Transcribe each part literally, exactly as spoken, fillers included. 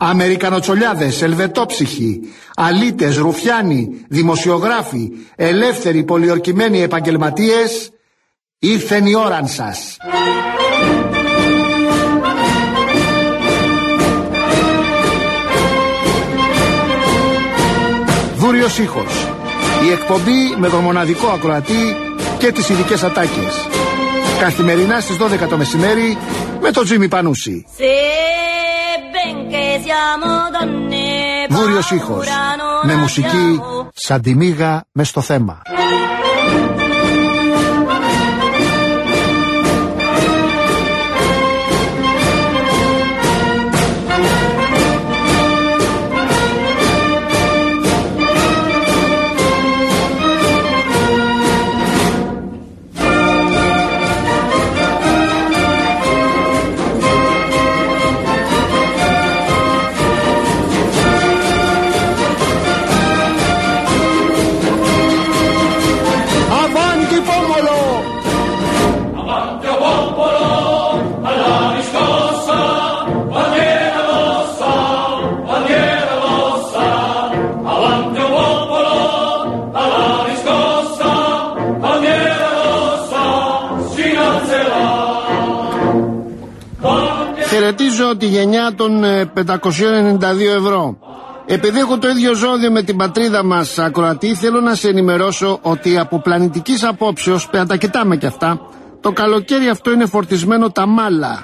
Αμερικανοτσολιάδες, ελβετόψυχοι, αλήτες, ρουφιάνοι, δημοσιογράφοι, ελεύθεροι πολιορκημένοι επαγγελματίες, ήρθεν η ώραν σας. Δούριος ήχος. Η εκπομπή με τον μοναδικό ακροατή και τις ειδικές ατάκες. Καθημερινά στις δώδεκα το μεσημέρι με τον Τζίμι Πανούση. Δούριος ήχος. Με μουσική σαν τη μύγα μες στο θέμα. Χαιρετίζω τη γενιά των πεντακόσια ενενήντα δύο ευρώ. Επειδή έχω το ίδιο ζώδιο με την πατρίδα μας, ακροατή, θέλω να σε ενημερώσω ότι από πλανητικής απόψεως, πέρα τα κοιτάμε κι αυτά, το καλοκαίρι αυτό είναι φορτισμένο τα μάλα.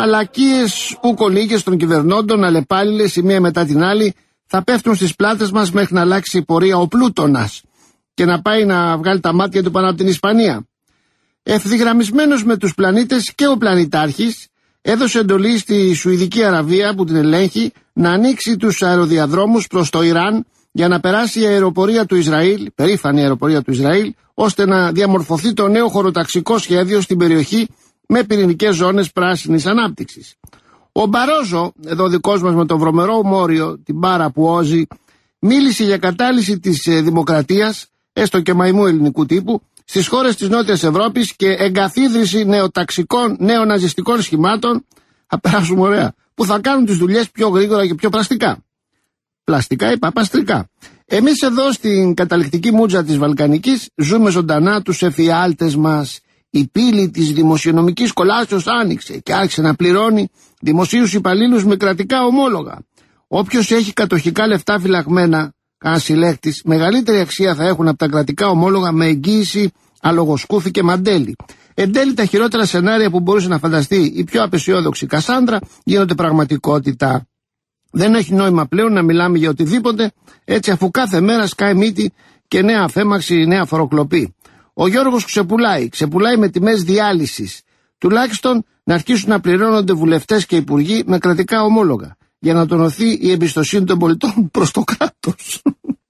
Μαλακίες ουκολίγες των κυβερνώντων, αλλεπάλληλες η μία μετά την άλλη, θα πέφτουν στις πλάτες μας μέχρι να αλλάξει η πορεία ο Πλούτονας και να πάει να βγάλει τα μάτια του πάνω από την Ισπανία. Ευθυγραμμισμένος με τους πλανήτες και ο πλανητάρχης, έδωσε εντολή στη Σουηδική Αραβία που την ελέγχει να ανοίξει τους αεροδιαδρόμους προς το Ιράν για να περάσει η αεροπορία του Ισραήλ, περήφανη αεροπορία του Ισραήλ, ώστε να διαμορφωθεί το νέο χωροταξικό σχέδιο στην περιοχή με πυρηνικές ζώνες πράσινης ανάπτυξης. Ο Μπαρόζο, εδώ δικός μας με το βρωμερό μόριο, την μπάρα που όζει, μίλησε για κατάλυση της δημοκρατίας, έστω και μαϊμού ελληνικού τύπου, στις χώρες της Νότιας Ευρώπης και εγκαθίδρυση νεοταξικών, νεοναζιστικών σχημάτων, θα περάσουμε ωραία, που θα κάνουν τις δουλειές πιο γρήγορα και πιο πλαστικά. Πλαστικά είπα, παστρικά. Εμείς εδώ στην καταληκτική μούτζα της Βαλκανικής ζούμε ζωντανά τους εφιάλτες μας. Η πύλη της δημοσιονομικής κολάσεως άνοιξε και άρχισε να πληρώνει δημοσίους υπαλλήλους με κρατικά ομόλογα. Όποιος έχει κατοχικά λεφτά φυλαγμένα, κανένα συλλέκτης, μεγαλύτερη αξία θα έχουν από τα κρατικά ομόλογα με εγγύηση, αλογοσκούφι και μαντέλι. Εν τέλει, τα χειρότερα σενάρια που μπορούσε να φανταστεί η πιο απεσιόδοξη Κασάνδρα γίνονται πραγματικότητα. Δεν έχει νόημα πλέον να μιλάμε για οτιδήποτε, έτσι αφού κάθε μέρα σκάει μύτη και νέα αφέμαξη, νέα φοροκλοπή. Ο Γιώργος ξεπουλάει, ξεπουλάει με τιμές διάλυσης. Τουλάχιστον να αρχίσουν να πληρώνονται βουλευτές και υπουργοί με κρατικά ομόλογα, για να τονωθεί η εμπιστοσύνη των πολιτών προς το κράτος.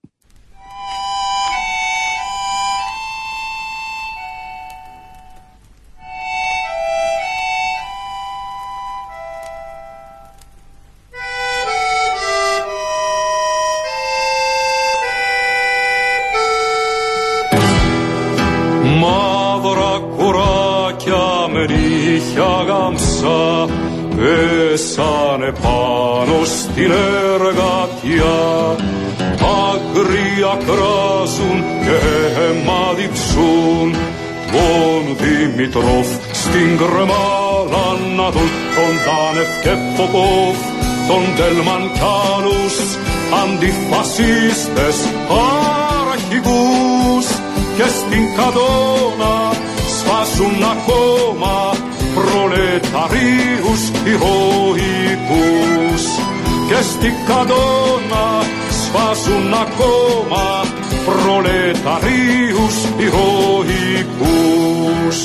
Μαύρα κουράκια με ρίχια γαμψά πέσανε πάνω στην εργατιά. Άγρια κράζουν και αίμα διψούν τον Δημητρόφ στην κρεμάλα να δουν τον Τάνεφ και Ποπόφ, τον Τέλμαν κι άλλους αντιφασίστες αρχηγούς και στην Καδώνα σφάζουν ακόμα προλεταρίους ηρωικούς και στην Καδώνα σφάζουν ακόμα προλεταρίους ηρωικούς.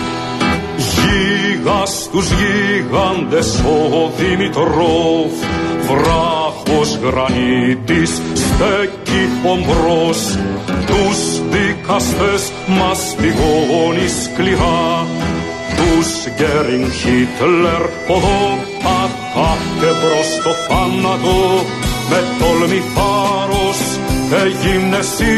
Γίγας τους γίγαντες ο Δημητρόφ, βράχος γρανίτης στέκει ομπρός, τους δικαστές μας πηγώνει σκληρά, τους Γκέρινγκ, Χίτλερ, ποδόπατα και μπρος το θάνατο με τόλμη θάρρος έγινε εσύ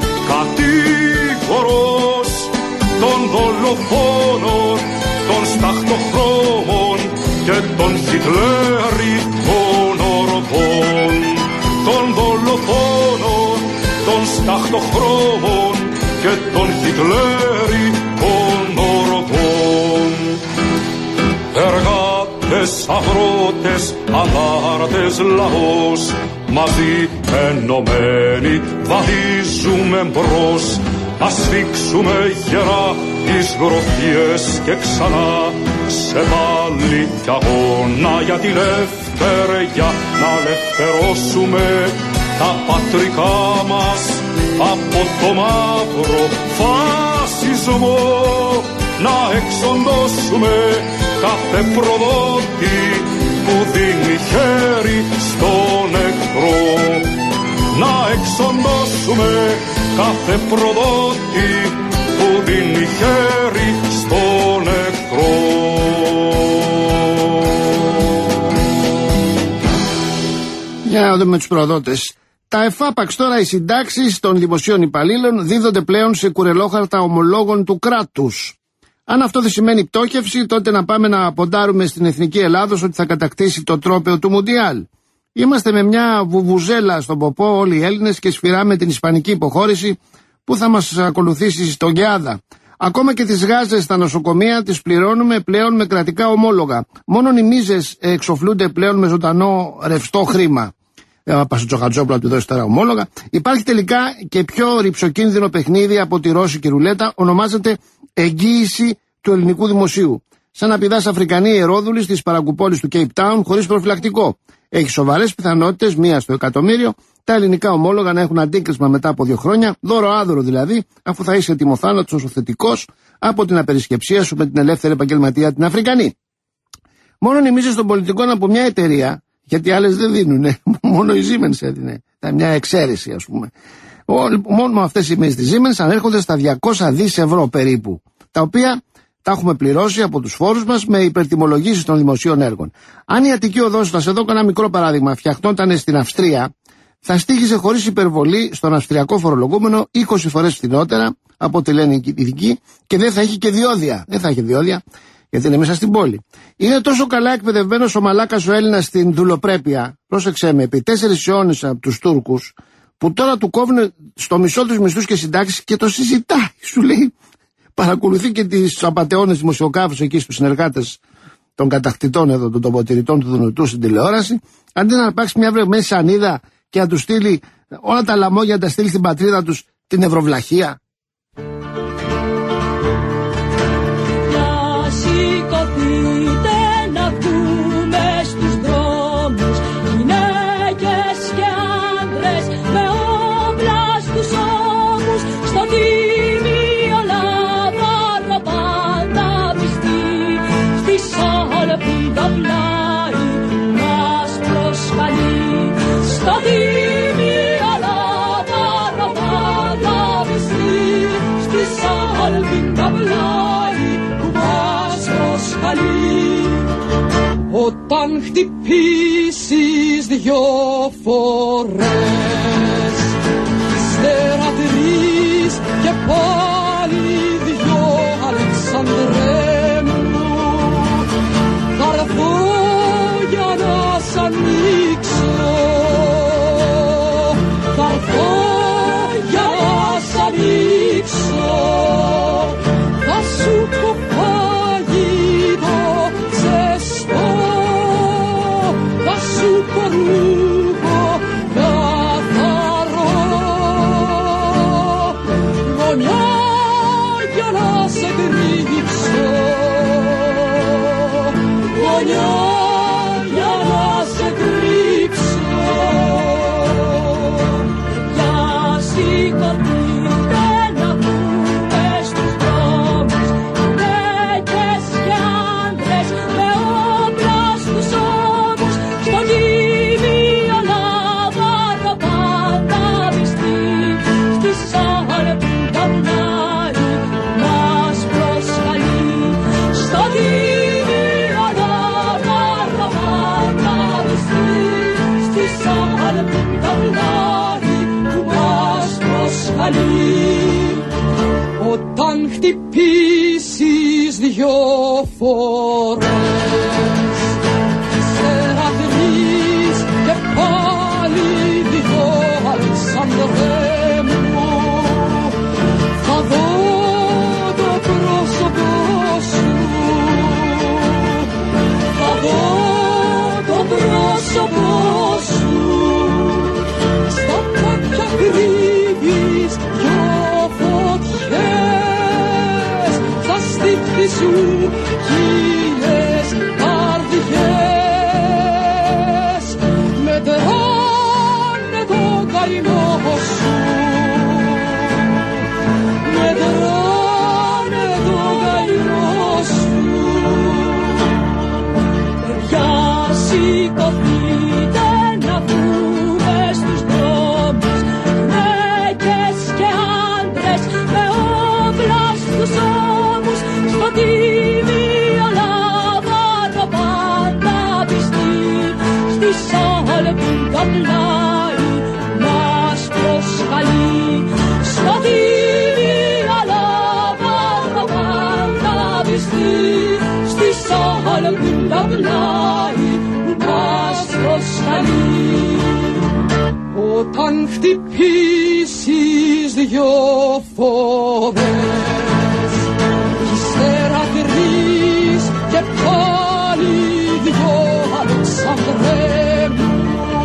κατήγορος των δολοφόνων, των σταχτοχρώμων και των Χιτλέρικων ορδών. των χρώμων και των χιτλέρικων οργών. Εργάτες, αγρότες, αδάρτες, λαός, μαζί ενωμένοι βαδίζουμε μπρος. Ας σφίξουμε γερά τις γροθιές και ξανά σε πάλι κι αγώνα για τη λευτεριά, να ελευθερώσουμε τα πατρικά μας από το μαύρο φασισμό, να εξοντώσουμε κάθε προδότη που δίνει χέρι στον εχθρό, να εξοντώσουμε κάθε προδότη που δίνει χέρι στον εχθρό. Για να δούμε τους προδότες. Τα εφάπαξ τώρα οι συντάξεις των δημοσίων υπαλλήλων δίδονται πλέον σε κουρελόχαρτα ομολόγων του κράτους. Αν αυτό δεν σημαίνει πτώχευση, τότε να πάμε να ποντάρουμε στην εθνική Ελλάδος ότι θα κατακτήσει το τρόπαιο του Μουντιάλ. Είμαστε με μια βουβουζέλα στον ποπό όλοι οι Έλληνες και σφυράμε την ισπανική υποχώρηση που θα μας ακολουθήσει στον Γκεάδα. Ακόμα και τις γάζες στα νοσοκομεία τις πληρώνουμε πλέον με κρατικά ομόλογα. Μόνο οι μίζες εξοφλούνται πλέον με ζωντανό ρευστό χρήμα. Δεν θα πας στο Τσοχατζόπουλο να του δώσει τώρα ομόλογα. Υπάρχει τελικά και πιο ρυψοκίνδυνο παιχνίδι από τη ρώσικη ρουλέτα, ονομάζεται εγγύηση του ελληνικού δημοσίου. Σαν να πηδάς Αφρικανή ιερόδουλη στις παρακουπόλεις του Cape Town χωρίς προφυλακτικό. Έχει σοβαρές πιθανότητες, μία στο εκατομμύριο, τα ελληνικά ομόλογα να έχουν αντίκρισμα μετά από δύο χρόνια, δώρο άδωρο δηλαδή, αφού θα είσαι τιμοθάνατος οθετικός από την απερισκεψία σου με την ελεύθερη επαγγελματία την Αφρικανή. Μόνο οι μίζες των πολιτικών από μια εταιρεία, γιατί άλλες δεν δίνουνε, μόνο η Siemens έδινε, ήταν μια εξαίρεση ας πούμε. Μόνο αυτές οι μίζες της Siemens ανέρχονται στα διακόσια δις ευρώ περίπου, τα οποία τα έχουμε πληρώσει από τους φόρους μας με υπερτιμολογήσεις των δημοσίων έργων. Αν η Αττική Οδός, θα σε δω ένα μικρό παράδειγμα, φτιαχτόταν στην Αυστρία, θα στοίχιζε χωρίς υπερβολή στον αυστριακό φορολογούμενο είκοσι φορές φθηνότερα από τη λένε οι ειδικοί και δεν θα έχει και διόδια. Δεν θα έχει διόδια, γιατί είναι μέσα στην πόλη. Είναι τόσο καλά εκπαιδευμένος ο μαλάκας ο Έλληνας στην δουλοπρέπεια, πρόσεξέ με, επί τέσσερις αιώνες από τους Τούρκους, που τώρα του κόβουν στο μισό τους μισθούς και συντάξεις και το συζητάει. Σου λέει, παρακολουθεί και τις απατεώνες δημοσιογράφους εκεί στους συνεργάτες των κατακτητών εδώ, των τοποτηρητών του Δουνουτού στην τηλεόραση, αντί να αρπάξει μια βρεγμένη σανίδα και να του στείλει όλα τα λαμόγια, να τα στείλει στην πατρίδα τους την ευρωβλαχία. Όταν χτυπήσεις δυο φορές, ύστερα τρεις και πάλι δυο, Αλεξανδρέ μου, θα έρθω για να σ' ανοίξω, θα έρθω για να σ' ανοίξω, θα σου πω φαγητό ζεστό, θα σου πω ρούχο καθαρό, γωνιά για να σε κρύψω, γωνιά για να σε κρύψω, για σηκωθείτε να πούμε στους δρόμους, γυναίκες και άντρες με όπλα στους ώμους, στον τίμιο λάβαρο πάντα πιστή, στη σάλπη τα πλάι μας προσκαλεί, στον τίμιο λάβαρο πάντα πιστή, στη σάλπη τα πλάι μας προσκαλεί. Όταν χτυπήσεις δυο φορές, ύστερα τρεις και πάλι δυο, Αλεξανδρέ μου, πλάι μας προσκαλεί στο τίμια λάβα θα πανταβιστεί στη σάλπιν τα πλάι μας προσκαλεί. Όταν χτυπήσεις δυο φορές κι ύστερα γυρνείς και πάλι δυο Αλεξανδρέ μου,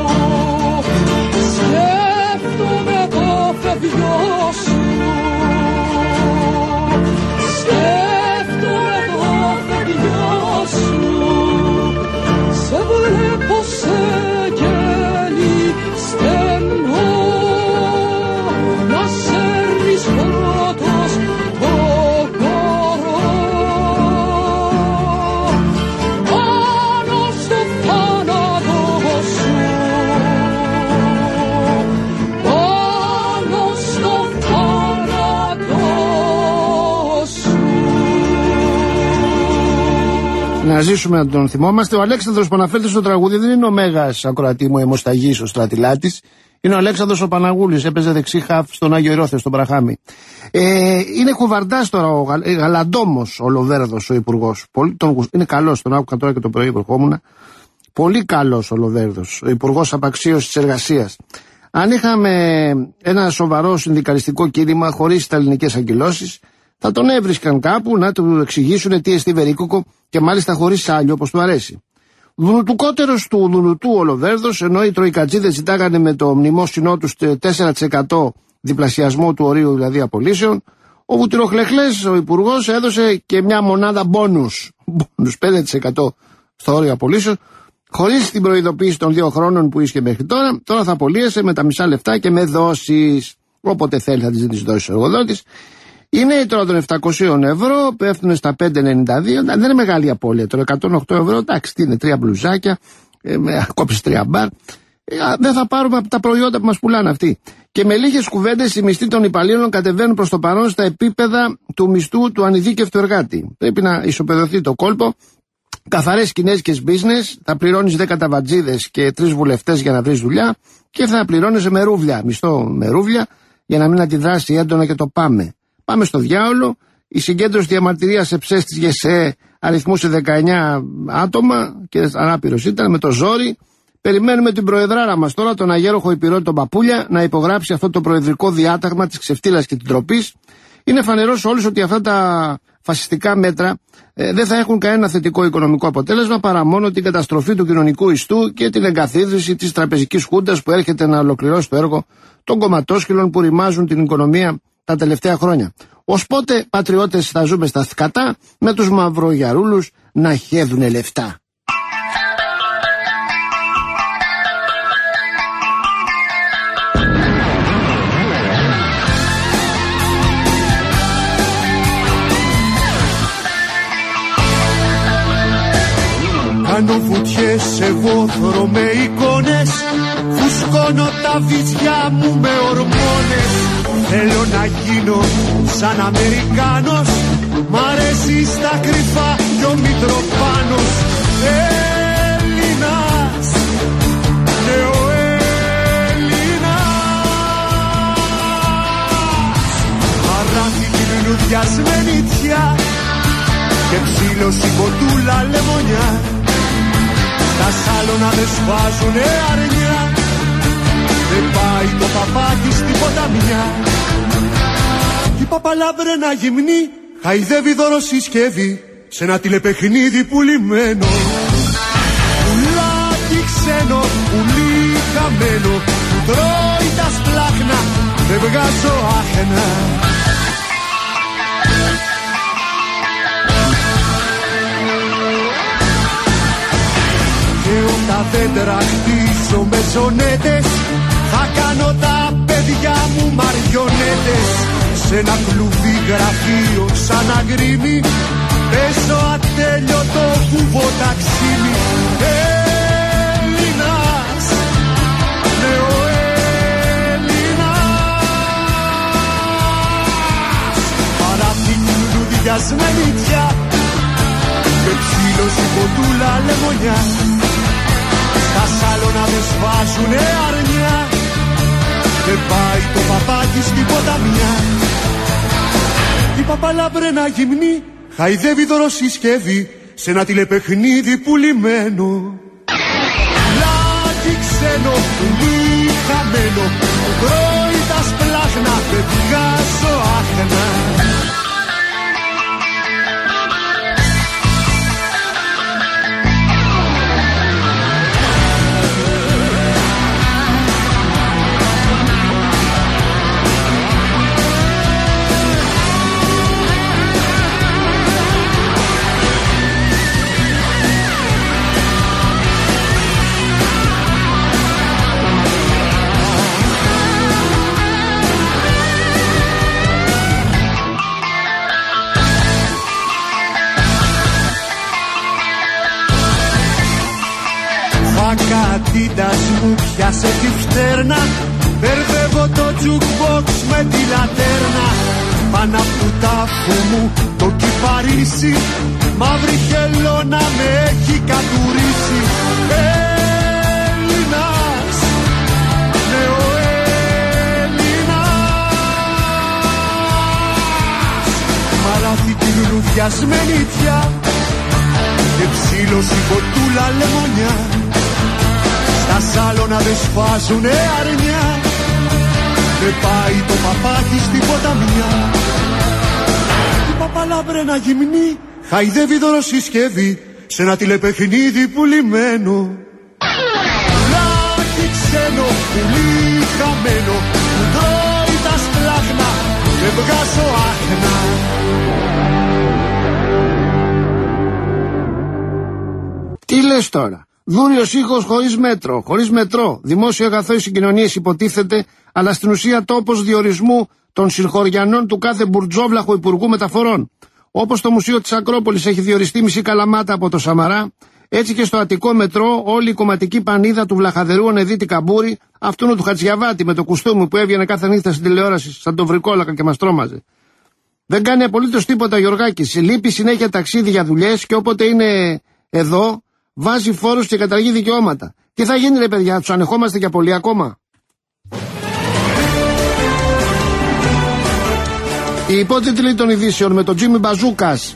σκέφτομαι το φευγιό σου, σκέφτομαι το φευγιό σου, σε βλέπω σε γέλη στενό, να σέρνεις πρώτος το κορό πάνω στο θάνατο σου, πάνω στο θάνατο σου. Να ζήσουμε να τον θυμόμαστε. Ο Αλέξανδρος που αναφέρεται στο τραγούδι δεν είναι ο μέγας ακροατή μου αιμοσταγής ο Στρατιλάτης. Είναι ο Αλέξανδρος ο Παναγούλης. Έπαιζε δεξί χαφ στον Άγιο Ηρώθε, στον Πραχάμι. Ε, είναι κουβαρντάς τώρα ο Γα, ε, Γαλαντόμος ο Λοβέρδος ο υπουργός. Πολύ, τον, είναι καλός, τον άκουγα τώρα και το πρωί που ερχόμουν. Πολύ καλός ο Λοβέρδος, ο υπουργός απαξίωσης της εργασίας. Αν είχαμε ένα σοβαρό συνδικαλιστικό κίνημα χωρίς τα ελληνικές αγκυλώσεις, θα τον έβρισκαν κάπου να του εξηγήσουν τι εστί βερίκοκο και μάλιστα χωρίς σάλιο όπως του αρέσει. Δουνουτουκότερος του Δουνουτού ο Λοβέρδος, ενώ οι τροικατζίδες ζητάγανε με το μνημόσυνό τους τέσσερα τοις εκατό διπλασιασμό του ορίου δηλαδή απολύσεων, ο Βουτυροχλεχλές ο υπουργός έδωσε και μια μονάδα μπόνους, μπόνους πέντε τοις εκατό στο όριο απολύσεων, χωρίς την προειδοποίηση των δύο χρόνων που ίσχυε μέχρι τώρα. Τώρα θα απολύεσαι με τα μισά λεφτά και με δόσεις. Όποτε θέλει θα τις ζητήσει δόσεις ο εργοδότης. Οι νέοι τώρα των επτακόσια ευρώ πέφτουν στα πέντε ενενήντα δύο. Δεν είναι μεγάλη απώλεια. Τώρα εκατόν οκτώ ευρώ, εντάξει, τι είναι, τρία μπλουζάκια, ε, κόψεις τρία μπαρ. Ε, δεν θα πάρουμε από τα προϊόντα που μας πουλάνε αυτοί. Και με λίγες κουβέντες οι μισθοί των υπαλλήλων κατεβαίνουν προς το παρόν στα επίπεδα του μισθού του ανειδίκευτου εργάτη. Πρέπει να ισοπεδωθεί το κόλπο. Καθαρές κινέζικες business, θα πληρώνεις δέκα ταβατζίδες και τρεις βουλευτές για να βρεις δουλειά και θα πληρώνεις με ρούβλια, μισθό με ρούβλια, για να μην αντιδράσει έντονα και το πάμε. Πάμε στο διάολο. Η συγκέντρωση διαμαρτυρίας σε ψες της ΓΕΣΕ αριθμούσε δεκαεννιά άτομα και ανάπηρος ήταν με το ζόρι. Περιμένουμε την προεδράρα μας τώρα, τον αγέροχο υπηρώτη τον Παπούλια, να υπογράψει αυτό το προεδρικό διάταγμα της ξεφτύλας και της ντροπής. Είναι φανερό σε όλους ότι αυτά τα φασιστικά μέτρα ε, δεν θα έχουν κανένα θετικό οικονομικό αποτέλεσμα παρά μόνο την καταστροφή του κοινωνικού ιστού και την εγκαθίδρυση της τραπεζικής χούντας που έρχεται να ολοκληρώσει το έργο των κομματόσκυλων που ρημάζουν την οικονομία τα τελευταία χρόνια. Ως πότε πατριώτες θα ζούμε στα σκατά με τους μαυρογιαρούλους να χέδουνε λεφτά. Κάνω βουτιές σε βόθρο με εικόνες, φουσκώνω τα βυζιά μου με ορμόνες. Θέλω να γίνω σαν Αμερικάνος, μ' αρέσει στα κρυφά κι ο Μητροπάνος. Έλληνας, ναι ο Έλληνας. Αράφη την λουδιασμένη τιά και ψήλωση κοντούλα λεμονιά. Τα σάλωνα δεν σβάζουνε αρνιά, δεν πάει το παπάκι στην ποταμιά. Η παπαλάμπρενα γυμνή χαϊδεύει δωροσυσκεύη σε ένα τηλεπαιχνίδι πουλημένο. Πουλάκι ξένο, πουλί χαμένο, που τρώει τα σπλάχνα, δεν βγάζω άχνα. Και όταν δεν τραχτίζω με ζωνέτες, θα κάνω τα παιδιά μου μαριονέτες. Σ' ένα κλουβί γραφείο σαν αγρίμι, παίζω ατέλειωτο κουβοταξίμι. Έλληνας, ναι ο Έλληνας. Παραθήκη λουδιασμένη τιά και ψήλωση κοντούλα λεμονιά. Στα σάλωνα δεν σβάζουνε παπάγι στην ποταμιά. Η παπαλάμπρενα γυμνή χαϊδεύει δωροσυσκεύη σε ένα τηλεπαιχνίδι πουλημένο. Λάκι ξένο, πουλί χαμένο, που τρώει τα σπλάχνα, παιδιά ζωάχνα. Κατήτας μου πιάσε τη φτέρνα, μπερδεύω το jukebox με τη λατέρνα. Πάνω απ' του τάφου μου το κυπαρίσι, μαύρη χελώνα με έχει κατουρίσει. Έλληνας, ναι ο Έλληνας, μαλάθηκε λουλουδιασμένη πια και ψήλωση κοτούλα λεμονιά. Τα σάλωνα δε σφάζουνε αρνιά, με πάει το παπάκι στην ποταμιά. Η παπαλάμπρενα γυμνή χαϊδεύει δωροσυσκεύη σε ένα τηλεπαιχνίδι πουλημένο. Λάκι ξένο, πουλί χαμένο, που τρώει τα σπλάχνα και βγάζω άχνα. Τι λες τώρα? Δούριος ήχος χωρίς μέτρο, χωρίς μετρό, δημόσιο αγαθό οι συγκοινωνίες υποτίθεται, αλλά στην ουσία τόπος διορισμού των συγχωριανών του κάθε μπουρτζόβλαχου Υπουργού Μεταφορών. Όπως το Μουσείο της Ακρόπολης έχει διοριστεί μισή Καλαμάτα από το Σαμαρά, έτσι και στο Αττικό μετρό όλη η κομματική πανίδα του Βλαχαδερού Ονεδίτη Καμπούρη, αυτού του Χατζιαβάτη με το κουστούμι που έβγαινε κάθε νύχτα στην τηλεόραση σαν τον βρικόλακα και μας τρόμαζε. Δεν κάνει απολύτως τίποτα Γιωργάκης, λείπει συνέχεια ταξίδι για δουλειές και όποτε είναι εδώ βάζει φόρους και καταργεί δικαιώματα. Τι θα γίνει ρε παιδιά, τους ανεχόμαστε για πολύ ακόμα? Οι υπότιτλοι των ειδήσεων με τον Τζίμι Μπαζούκας.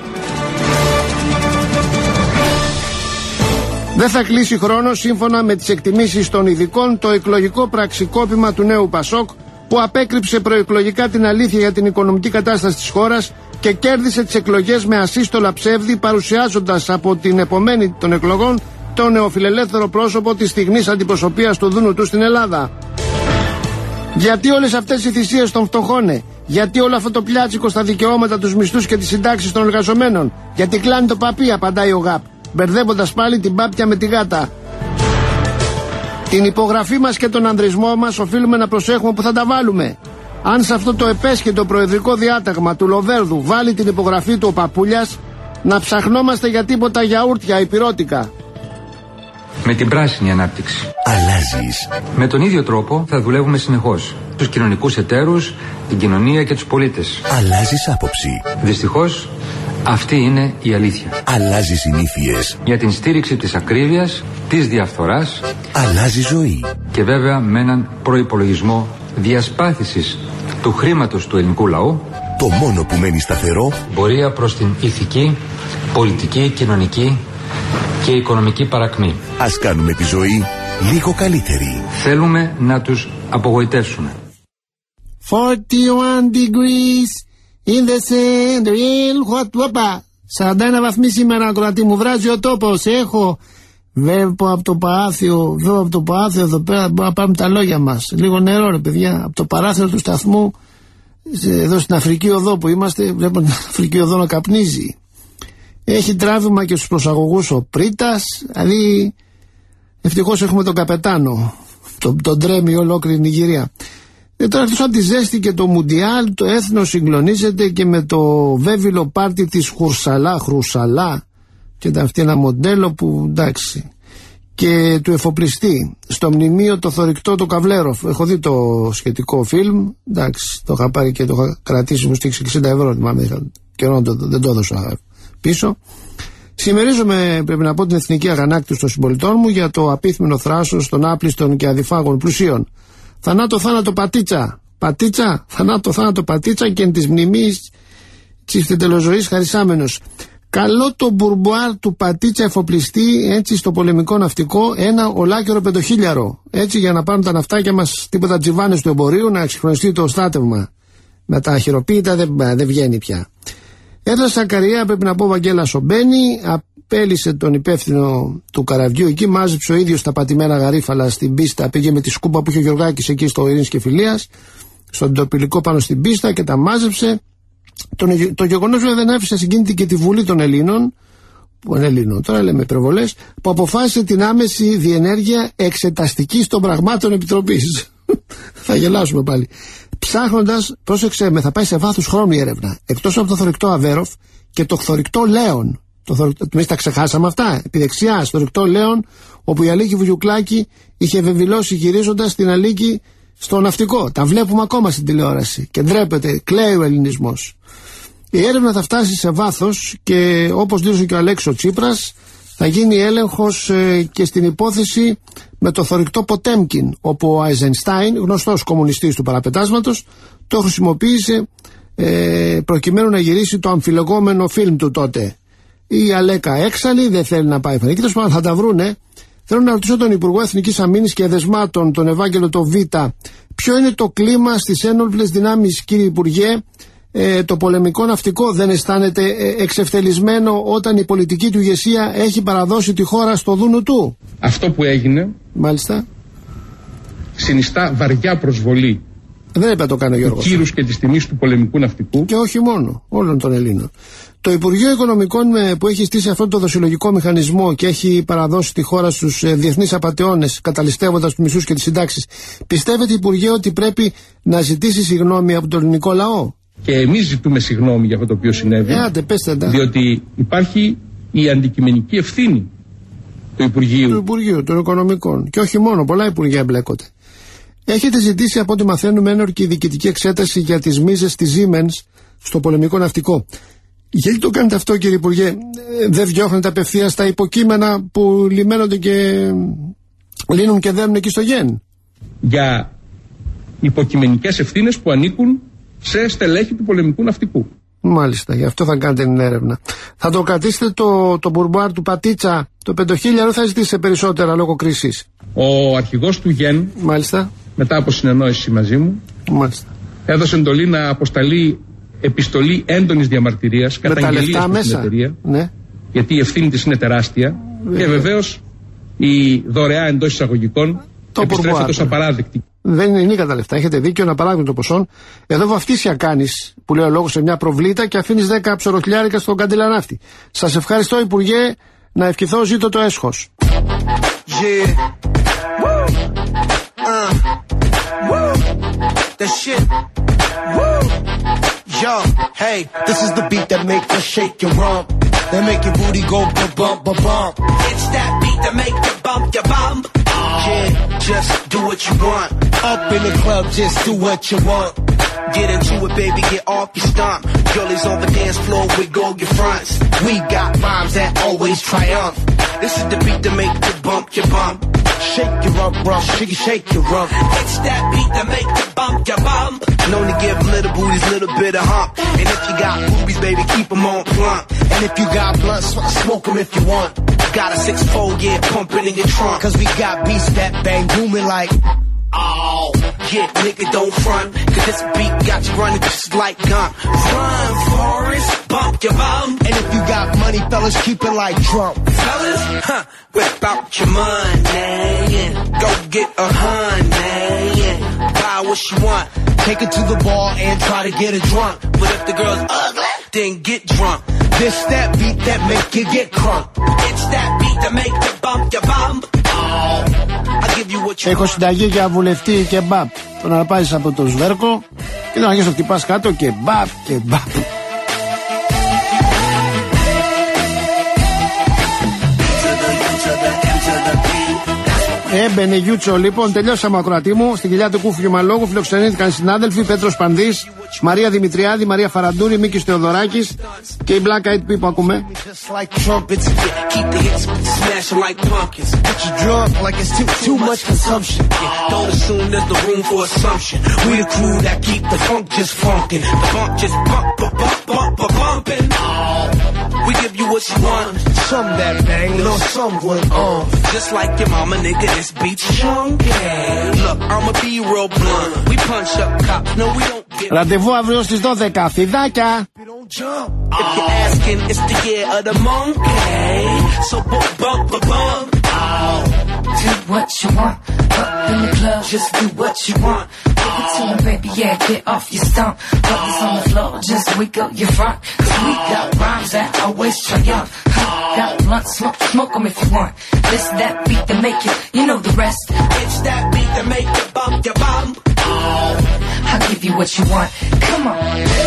Δεν θα κλείσει χρόνο σύμφωνα με τις εκτιμήσεις των ειδικών το εκλογικό πραξικόπημα του νέου Πασόκ που απέκρυψε προεκλογικά την αλήθεια για την οικονομική κατάσταση της χώρας και κέρδισε τις εκλογές με ασύστολα ψεύδι, παρουσιάζοντας από την επομένη των εκλογών το νεοφιλελεύθερο πρόσωπο της στιγμής αντιπροσωπείας του Δούνου του στην Ελλάδα. Γιατί όλες αυτές οι θυσίες των φτωχών? Γιατί όλο αυτό το πλιάτσικο στα δικαιώματα, τους μισθούς και τις συντάξεις των εργαζομένων? Γιατί κλάνει το παπί, απαντάει ο ΓΑΠ, μπερδεύοντας πάλι την πάπια με τη γάτα. Την υπογραφή μας και τον ανδρισμό μας οφείλουμε να προσέχουμε που θα τα βάλουμε. Αν σε αυτό το επέσχετο προεδρικό διάταγμα του Λοβέρδου βάλει την υπογραφή του ο Παπούλιας, να ψαχνόμαστε για τίποτα γιαούρτια υπηρώτικα. Με την πράσινη ανάπτυξη. Αλλάζεις. Με τον ίδιο τρόπο θα δουλεύουμε συνεχώς. Τους κοινωνικούς εταίρους, την κοινωνία και τους πολίτες. Αλλάζεις άποψη. Δυστυχώς, αυτή είναι η αλήθεια. Αλλάζεις συνήθειες. Για την στήριξη της ακρίβειας, της διαφθοράς. Αλλάζει ζωή. Και βέβαια με έναν προϋπολογισμό διασπάθησης του χρήματος του ελληνικού λαού. Το μόνο που μένει σταθερό. Πορεία προς την ηθική, πολιτική, κοινωνική και οικονομική παρακμή. Ας κάνουμε τη ζωή λίγο καλύτερη. Θέλουμε να τους απογοητεύσουμε. φορty one degrees in the center, hot, wapa. σαράντα ένα βαθμοί σήμερα, ακροατή μου, βράζει ο τόπος, έχω. Βλέπω από το παράθυρο, βλέπω από το παράθυρο εδώ πέρα, μπορούμε να πάμε τα λόγια μας. Λίγο νερό ρε παιδιά, από το παράθυρο του σταθμού, εδώ στην Αφρική Οδό που είμαστε, βλέπω την Αφρική Οδό να καπνίζει. Έχει τράβημα και στους προσαγωγούς ο Πρίτας, δηλαδή ευτυχώς έχουμε τον καπετάνο, τον, τον τρέμει ολόκληρη Νιγηρία. Ε, τώρα εκτός από τη ζέστη και το Μουντιάλ, το έθνος συγκλονίζεται και με το βέβυλο πάρτι της Χουρσαλά, Χρουσαλά, και ήταν αυτή ένα μοντέλο που εντάξει, και του εφοπλιστή στο μνημείο το θωρηκτό το Καβλέροφ. Έχω δει το σχετικό φιλμ, εντάξει, το είχα πάρει και το είχα κρατήσει, μου στήξει εξήντα ευρώ, θυμάμαι, καιρό δεν το έδωσα πίσω. Συμμερίζομαι, πρέπει να πω, την εθνική αγανάκτηση των συμπολιτών μου για το απίθμενο θράσος των άπλιστων και αδιφάγων πλουσίων. Θανάτο θάνατο πατίτσα, Πατίτσα, θανάτο, θάνατο, πατίτσα και εν της μνημής της τελοζωής χαρισάμενος. Καλό το μπουρμπουάρ του Πατίτσα εφοπλιστή, έτσι στο πολεμικό ναυτικό, ένα ολάκερο πεντοχίλιαρο. Έτσι για να πάρουν τα ναυτάκια μας τίποτα τζιβάνες του εμπορίου, να εξυγχρονιστεί το στράτευμα. Με τα χειροποίητα δεν, δεν βγαίνει πια. Έδρα Σακαριά, πρέπει να πω, Βαγγέλα Σομπένη, απέλησε τον υπεύθυνο του καραβιού εκεί, μάζεψε ο ίδιος τα πατημένα γαρίφαλα στην πίστα, πήγε με τη σκούπα που είχε ο Γιωργάκης εκεί στο Ειρήνης και Φιλίας, στον τοπιλικό πάνω στην πίστα και τα μάζεψε. Τον, το γεγονός βέβαια δεν άφησε συγκίνητη και τη Βουλή των Ελλήνων, που είναι Ελλήνων, τώρα λέμε υπερβολές, που αποφάσισε την άμεση διενέργεια εξεταστικής των πραγμάτων επιτροπής. Θα γελάσουμε πάλι. Ψάχνοντας, πρόσεξε με, θα πάει σε βάθος χρόνου η έρευνα. Εκτός από το θωρηκτό Αβέροφ και το θωρηκτό Λέον. Το θωρηκτό, εμείς τα ξεχάσαμε αυτά. Επί δεξιά, στο θωρηκτό Λέον, όπου η Αλίκη Βουγιουκλάκη είχε βεβηλώσει γυρίζοντας την Αλίκη στο ναυτικό. Τα βλέπουμε ακόμα στην τηλεόραση. Και ντρέπεται, κλαίει ο ελληνισμός. Η έρευνα θα φτάσει σε βάθος και όπως δήλωσε και ο Αλέξης Τσίπρας, θα γίνει έλεγχος ε, και στην υπόθεση με το θωρηκτό Ποτέμκιν, όπου ο Αϊζενστάιν, γνωστός κομμουνιστής του παραπετάσματος, το χρησιμοποίησε ε, προκειμένου να γυρίσει το αμφιλεγόμενο φιλμ του τότε. Η Αλέκα έξαλλη, δεν θέλει να πάει φανική, τόσο θα τα βρούνε. Θέλω να ρωτήσω τον Υπουργό Εθνικής Αμήνης και Δεσμάτων, τον Ευάγγελο το Β, ποιο είναι το κλίμα στις ένοπλες δυνάμεις, κύριε Υπουργέ? Ε, το πολεμικό ναυτικό δεν αισθάνεται ε, εξευτελισμένο όταν η πολιτική του ηγεσία έχει παραδώσει τη χώρα στο δούνου του? Αυτό που έγινε, μάλιστα, συνιστά βαριά προσβολή. Δεν έπρεπε να το κάνει ο Γιώργος. Του κύρους και της τιμής του πολεμικού ναυτικού. Και όχι μόνο, όλων των Ελλήνων. Το Υπουργείο Οικονομικών που έχει στήσει αυτό το δοσιολογικό μηχανισμό και έχει παραδώσει τη χώρα στους ε, διεθνείς απατεώνες, καταλυστεύοντας τους μισούς και τις συντάξεις, πιστεύετε, Υπουργέ, ότι πρέπει να ζητήσει συγγνώμη από τον ελληνικό λαό? Και εμείς ζητούμε συγγνώμη για αυτό το οποίο συνέβη. Ε, άντε, πέστε τα. Διότι υπάρχει η αντικειμενική ευθύνη του Υπουργείου. Του Υπουργείου των Οικονομικών. Και όχι μόνο, πολλά υπουργεία εμπλέκονται. Έχετε ζητήσει, από ό,τι μαθαίνουμε, ένορκη διοικητική εξέταση για τις μίζες της Siemens στο πολεμικό ναυτικό. Γιατί το κάνετε αυτό, κύριε Υπουργέ? Δεν διώχνετε απευθείας τα υποκείμενα που λιμένονται και λύνουν και δένουν εκεί στο Γεν? Για υποκειμενικές ευθύνες που ανήκουν σε στελέχη του πολεμικού ναυτικού. Μάλιστα, γι' αυτό θα κάνετε την έρευνα. Θα το κρατήσετε το, το μπουρμπουάρ του Πατίτσα, το πεντοχίλιαρο, θα ζητήσετε περισσότερα λόγω κρίσης? Ο αρχηγός του Γεν, μάλιστα, μετά από συνεννόηση μαζί μου, μάλιστα, έδωσε εντολή να αποσταλεί επιστολή έντονης διαμαρτυρίας, καταγγελίας στην εταιρεία, ναι, γιατί η ευθύνη της είναι τεράστια. Βέβαια. Και βεβαίως η δωρεά εντός εισαγωγικών το επιστρέφεται ως απαράδεκτη. Δεν είναι κατά λεφτά, έχετε δίκιο, ένα παράδειγμα το ποσό. Εδώ βαφτίσια κάνεις, που λέει ο λόγος, σε μια προβλήτα και αφήνεις δέκα ψωροχλιάρικα στον καντιλανάφτη. Σας ευχαριστώ, Υπουργέ, να ευχηθώ, ζήτω το έσχος. Yeah. Woo. Uh. Woo. That shit. Woo. Yo, hey, this is the beat that make you shake your rump. That make your booty go ba-bump, ba-bump. It's that beat that make you bump your bump. Yeah, just do what you want. Up in the club, just do what you want. Get into it, baby, get off your stomp. Girlies on the dance floor with gold your fronts. We got rhymes that always triumph. This is the beat that make you bump your bump. Shake your rump, rump, shake your, shake your rump. It's that beat that make you bump your bump. Known to give little booties a little bit of hump. And if you got boobies, baby, keep them on plump. And if you got blunts, smoke them if you want. Got a six four, yeah, pumping in your trunk. Cause we got beats that bang booming like, oh, yeah, nigga, don't front. Cause this beat got you running just like Gump. Run, Forrest, bump your bum. And if you got money, fellas, keep it like Trump. Fellas, huh, whip out your money, yeah. Go get a honey, yeah. Buy what you want. Take it to the bar and try to get her drunk. But if the girl's ugly, then get drunk. This that beat that make you get crunk. It's that beat that make you bump your bum. Έχω συνταγή για βουλευτή και μπαπ. Το να πάρεις από το σβέρκο και να αρχίσεις να χτυπάς κάτω και μπαπ και μπαπ. Έμπαινε Γιούτσο, λοιπόν, τελειώσαμε ακροατή μου. Στην κοιλιά του Κούφιου Μαλόγου φιλοξενήθηκαν συνάδελφοι Πέτρος Πανδής, Μαρία Δημητριάδη, Μαρία Φαραντούρη, Μίκης Θεοδωράκης και η Black Eyed Peas που ακούμε. We give you what you want. Some that bang, little someone on. Just like your mama, nigga, this beat's chunky. Look, I'ma be real blunt. We punch up cops, no we don't get. Ραντεβού αύριο στις δώδεκα. Φιδάκια. If you're asking, it's the year of the monkey. So bump, bump, bump. Do what you want. Up in the club, just do what you want. Give it to me, baby, yeah, get off your stump. Put this on the floor, just wake up your front. Cause we got rhymes that always triumph. Got blunt, smoke, smoke them if you want. This, that beat that make it, you know the rest. It's that beat that make you bump your bum. I'll give you what you want. Come on.